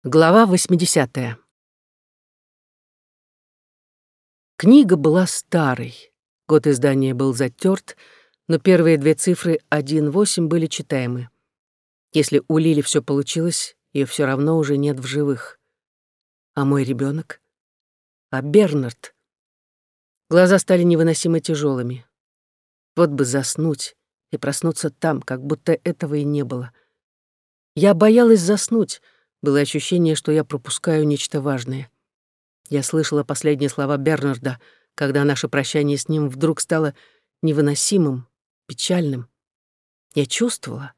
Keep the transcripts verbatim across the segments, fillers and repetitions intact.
Глава восьмидесятая. Книга была старой. Год издания был затёрт, но первые две цифры один восемь были читаемы. Если у Лили всё получилось, её всё равно уже нет в живых. А мой ребёнок? А Бернард? Глаза стали невыносимо тяжёлыми. Вот бы заснуть и проснуться там, как будто этого и не было. Я боялась заснуть. Было ощущение, что я пропускаю нечто важное. Я слышала последние слова Бернарда, когда наше прощание с ним вдруг стало невыносимым, печальным. Я чувствовала.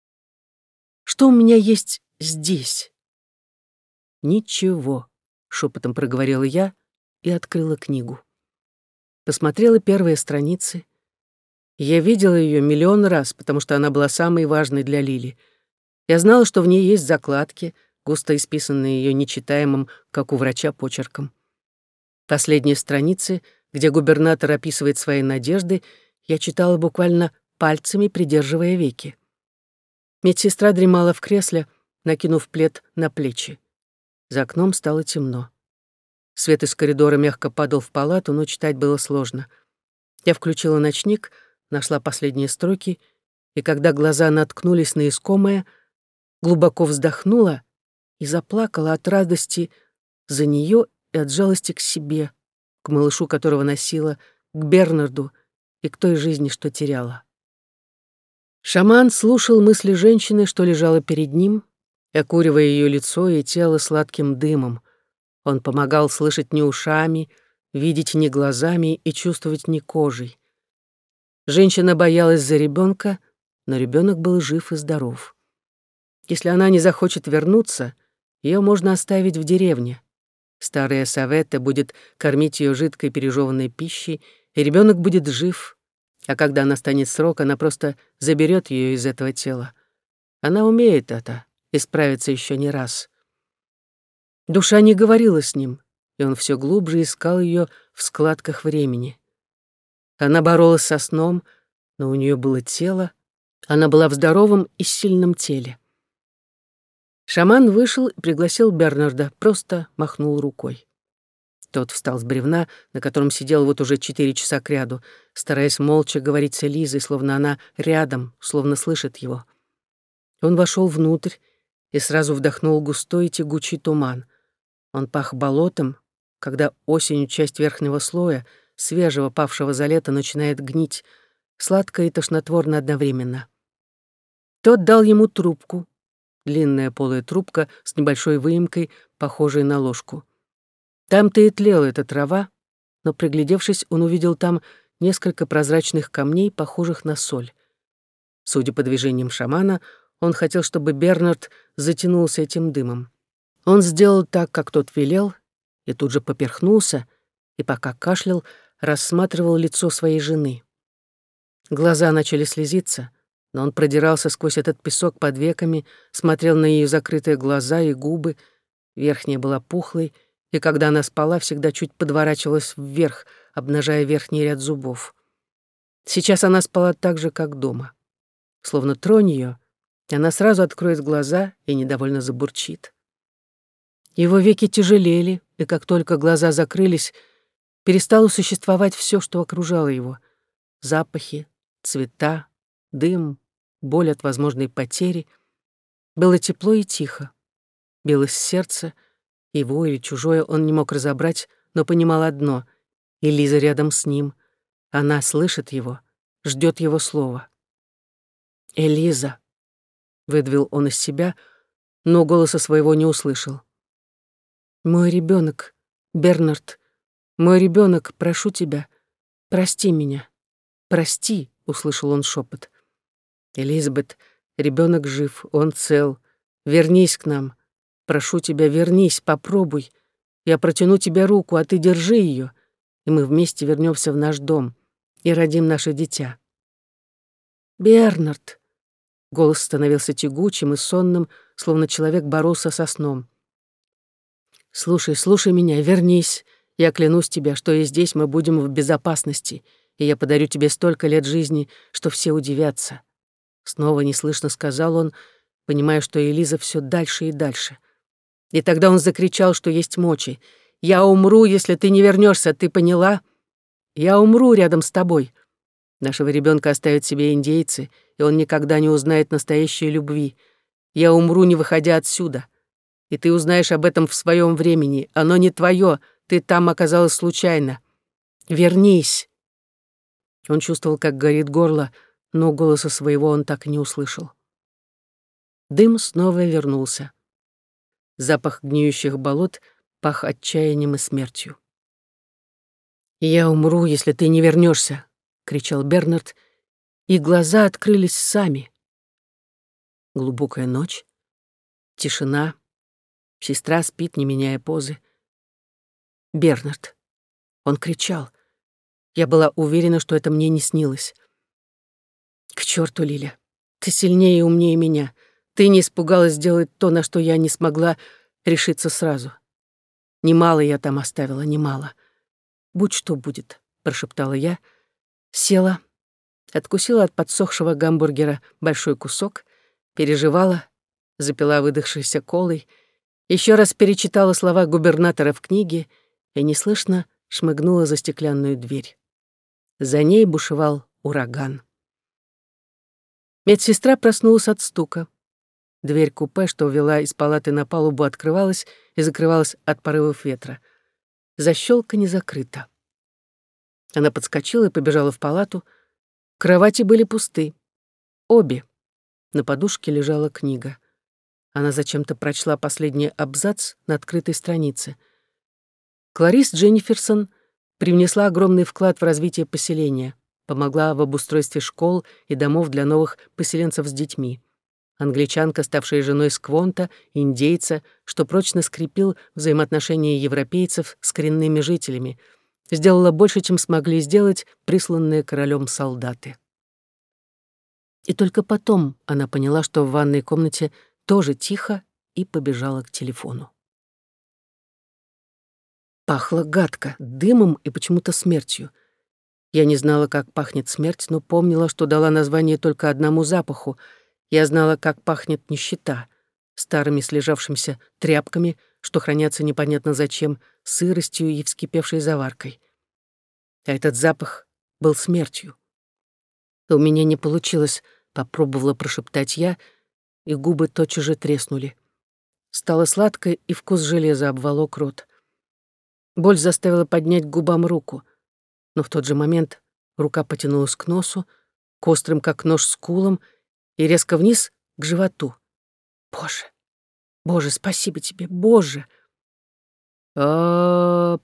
Что у меня есть здесь? Ничего, шепотом проговорила я и открыла книгу. Посмотрела первые страницы. Я видела ее миллион раз, потому что она была самой важной для Лили. Я знала, что в ней есть закладки, густо исписанные ее нечитаемым, как у врача, почерком. Последние страницы, где губернатор описывает свои надежды, я читала буквально пальцами, придерживая веки. Медсестра дремала в кресле, накинув плед на плечи. За окном стало темно. Свет из коридора мягко падал в палату, но читать было сложно. Я включила ночник, нашла последние строки, и когда глаза наткнулись на искомое, глубоко вздохнула и заплакала от радости за нее и от жалости к себе, к малышу, которого носила, к Бернарду и к той жизни, что теряла. Шаман слушал мысли женщины, что лежала перед ним, окуривая ее лицо и тело сладким дымом. Он помогал слышать не ушами, видеть не глазами и чувствовать не кожей. Женщина боялась за ребенка, но ребенок был жив и здоров. Если она не захочет вернуться, ее можно оставить в деревне. Старая Саветта будет кормить ее жидкой пережеванной пищей, и ребенок будет жив, а когда настанет срок, она просто заберет ее из этого тела. Она умеет это и справится еще не раз. Душа не говорила с ним, и он все глубже искал ее в складках времени. Она боролась со сном, но у нее было тело, она была в здоровом и сильном теле. Шаман вышел и пригласил Бернарда, просто махнул рукой. Тот встал с бревна, на котором сидел вот уже четыре часа кряду, стараясь молча говорить с Элизой, словно она рядом, словно слышит его. Он вошел внутрь и сразу вдохнул густой и тягучий туман. Он пах болотом, когда осенью часть верхнего слоя, свежего, павшего за лето, начинает гнить, сладко и тошнотворно одновременно. Тот дал ему трубку, длинная полая трубка с небольшой выемкой, похожей на ложку. Там-то и тлела эта трава, но, приглядевшись, он увидел там несколько прозрачных камней, похожих на соль. Судя по движениям шамана, он хотел, чтобы Бернард затянулся этим дымом. Он сделал так, как тот велел, и тут же поперхнулся, и пока кашлял, рассматривал лицо своей жены. Глаза начали слезиться, но он продирался сквозь этот песок под веками, смотрел на ее закрытые глаза и губы. Верхняя была пухлой, и когда она спала, всегда чуть подворачивалась вверх, обнажая верхний ряд зубов. Сейчас она спала так же, как дома. Словно тронь ее, она сразу откроет глаза и недовольно забурчит. Его веки тяжелели, и как только глаза закрылись, перестало существовать все, что окружало его. Запахи, цвета, дым, боль от возможной потери. Было тепло и тихо. Билось сердце, его или чужое он не мог разобрать, но понимал одно — Элиза рядом с ним. Она слышит его, ждет его слова. «Элиза», — выдавил он из себя, но голоса своего не услышал. «Мой ребенок, Бернард, мой ребенок, прошу тебя, прости меня, прости», — услышал он шепот. «Элизабет, ребенок жив, он цел. Вернись к нам. Прошу тебя, вернись, попробуй. Я протяну тебе руку, а ты держи ее, и мы вместе вернемся в наш дом и родим наше дитя». «Бернард!» Голос становился тягучим и сонным, словно человек боролся со сном. «Слушай, слушай меня, вернись. Я клянусь тебе, что и здесь мы будем в безопасности, и я подарю тебе столько лет жизни, что все удивятся». Снова неслышно сказал он, понимая, что Элиза все дальше и дальше. И тогда он закричал, что есть мочи. «Я умру, если ты не вернешься, ты поняла? Я умру рядом с тобой. Нашего ребенка оставят себе индейцы, и он никогда не узнает настоящей любви. Я умру, не выходя отсюда. И ты узнаешь об этом в своем времени. Оно не твое, ты там оказалась случайно. Вернись!» Он чувствовал, как горит горло, но голоса своего он так и не услышал. Дым снова вернулся. Запах гниющих болот пах отчаянием и смертью. «Я умру, если ты не вернешься!» — кричал Бернард, и глаза открылись сами. Глубокая ночь, тишина, сестра спит, не меняя позы. Бернард. Он кричал. Я была уверена, что это мне не снилось. «К черту, Лиля! Ты сильнее и умнее меня. Ты не испугалась сделать то, на что я не смогла решиться сразу. Немало я там оставила, немало. Будь что будет», — прошептала я, села, откусила от подсохшего гамбургера большой кусок, переживала, запила выдохшейся колой, еще раз перечитала слова губернатора в книге и неслышно шмыгнула за стеклянную дверь. За ней бушевал ураган. Медсестра проснулась от стука. Дверь купе, что вела из палаты на палубу, открывалась и закрывалась от порывов ветра. Защёлка не закрыта. Она подскочила и побежала в палату. Кровати были пусты. Обе. На подушке лежала книга. Она зачем-то прочла последний абзац на открытой странице. Кларис Дженниферсон привнесла огромный вклад в развитие поселения, помогла в обустройстве школ и домов для новых поселенцев с детьми. Англичанка, ставшая женой Сквонта, индейца, что прочно скрепил взаимоотношения европейцев с коренными жителями, сделала больше, чем смогли сделать присланные королем солдаты. И только потом она поняла, что в ванной комнате тоже тихо, и побежала к телефону. Пахло гадко, дымом и почему-то смертью. Я не знала, как пахнет смерть, но помнила, что дала название только одному запаху. Я знала, как пахнет нищета, старыми слежавшимися тряпками, что хранятся непонятно зачем, сыростью и вскипевшей заваркой. А этот запах был смертью. У меня не получилось, попробовала прошептать я, и губы тотчас же треснули. Стало сладко, и вкус железа обволок рот. Боль заставила поднять к губам руку, но в тот же момент рука потянулась к носу, к острым, как нож, скулам, и резко вниз к животу. Боже, Боже, спасибо тебе, Боже! а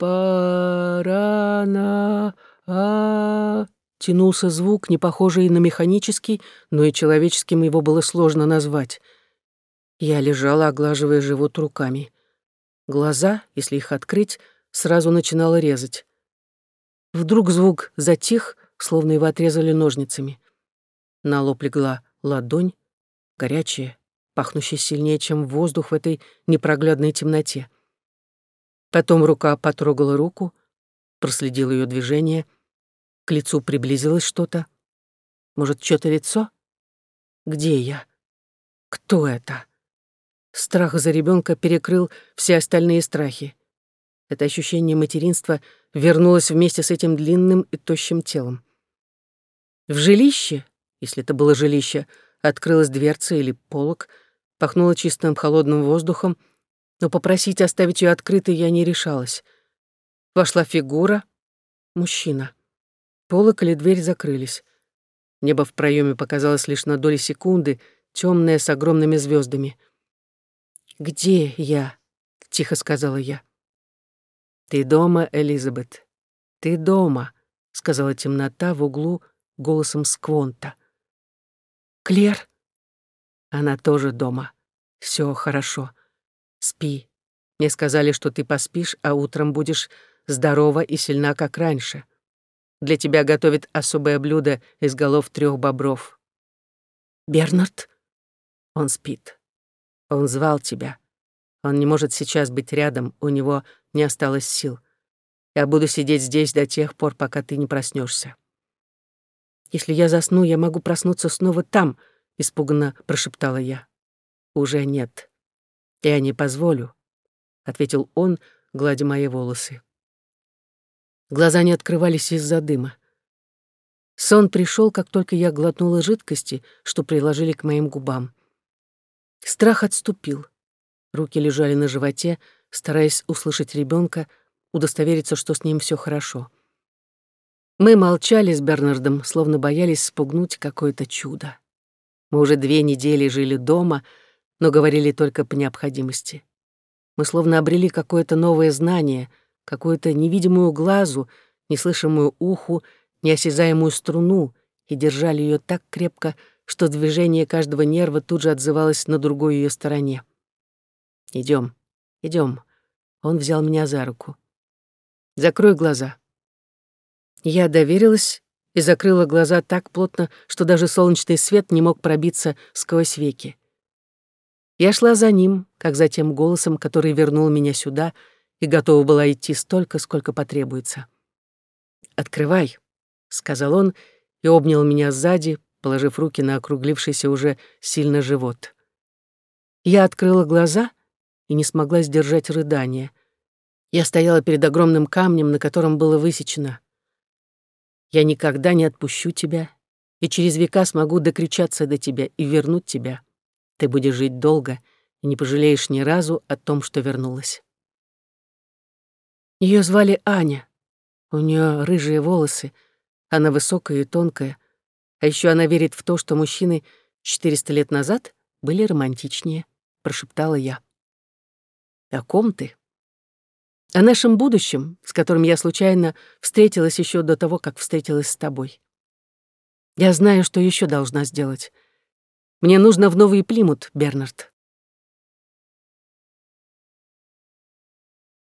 парана а тянулся звук, не похожий на механический, но и человеческим его было сложно назвать. Я лежала, оглаживая живот руками. Глаза, если их открыть, сразу начинало резать. Вдруг звук затих, словно его отрезали ножницами. На лоб легла ладонь, горячая, пахнущая сильнее, чем воздух в этой непроглядной темноте. Потом рука потрогала руку, проследила ее движение, к лицу приблизилось что-то. Может, чьё-то лицо? Где я? Кто это? Страх за ребенка перекрыл все остальные страхи. Это ощущение материнства вернулось вместе с этим длинным и тощим телом. В жилище, если это было жилище, открылась дверца или полог, пахнуло чистым холодным воздухом, но попросить оставить ее открытой я не решалась. Вошла фигура, мужчина. Полог или дверь закрылись. Небо в проеме показалось лишь на доли секунды, темное с огромными звездами. «Где я?» — тихо сказала я. «Ты дома, Элизабет, ты дома», — сказала темнота в углу голосом Сквонта. «Клер?» «Она тоже дома. Все хорошо. Спи. Мне сказали, что ты поспишь, а утром будешь здорова и сильна, как раньше. Для тебя готовят особое блюдо из голов трех бобров». «Бернард?» «Он спит. Он звал тебя. Он не может сейчас быть рядом, у него не осталось сил. Я буду сидеть здесь до тех пор, пока ты не проснешься. «Если я засну, я могу проснуться снова там», — испуганно прошептала я. «Уже нет. Я не позволю. — ответил он, гладя мои волосы. Глаза не открывались из-за дыма. Сон пришел, как только я глотнула жидкости, что приложили к моим губам. Страх отступил. Руки лежали на животе, стараясь услышать ребенка, удостовериться, что с ним все хорошо. Мы молчали с Бернардом, словно боялись спугнуть какое-то чудо. Мы уже две недели жили дома, но говорили только по необходимости. Мы словно обрели какое-то новое знание, какую-то невидимую глазу, неслышимую уху, неосязаемую струну, и держали ее так крепко, что движение каждого нерва тут же отзывалось на другой ее стороне. «Идем, идем». Он взял меня за руку. «Закрой глаза». Я доверилась и закрыла глаза так плотно, что даже солнечный свет не мог пробиться сквозь веки. Я шла за ним, как за тем голосом, который вернул меня сюда, и готова была идти столько, сколько потребуется. «Открывай», — сказал он и обнял меня сзади, положив руки на округлившийся уже сильно живот. Я открыла глаза и не смогла сдержать рыдания. Я стояла перед огромным камнем, на котором было высечено: «Я никогда не отпущу тебя, и через века смогу докричаться до тебя и вернуть тебя. Ты будешь жить долго и не пожалеешь ни разу о том, что вернулась». Ее звали Аня. У нее рыжие волосы, она высокая и тонкая, а еще она верит в то, что мужчины четыреста лет назад были романтичнее, прошептала я. «О ком ты?» «О нашем будущем, с которым я случайно встретилась еще до того, как встретилась с тобой. Я знаю, что еще должна сделать. Мне нужно в Новый Плимут, Бернард.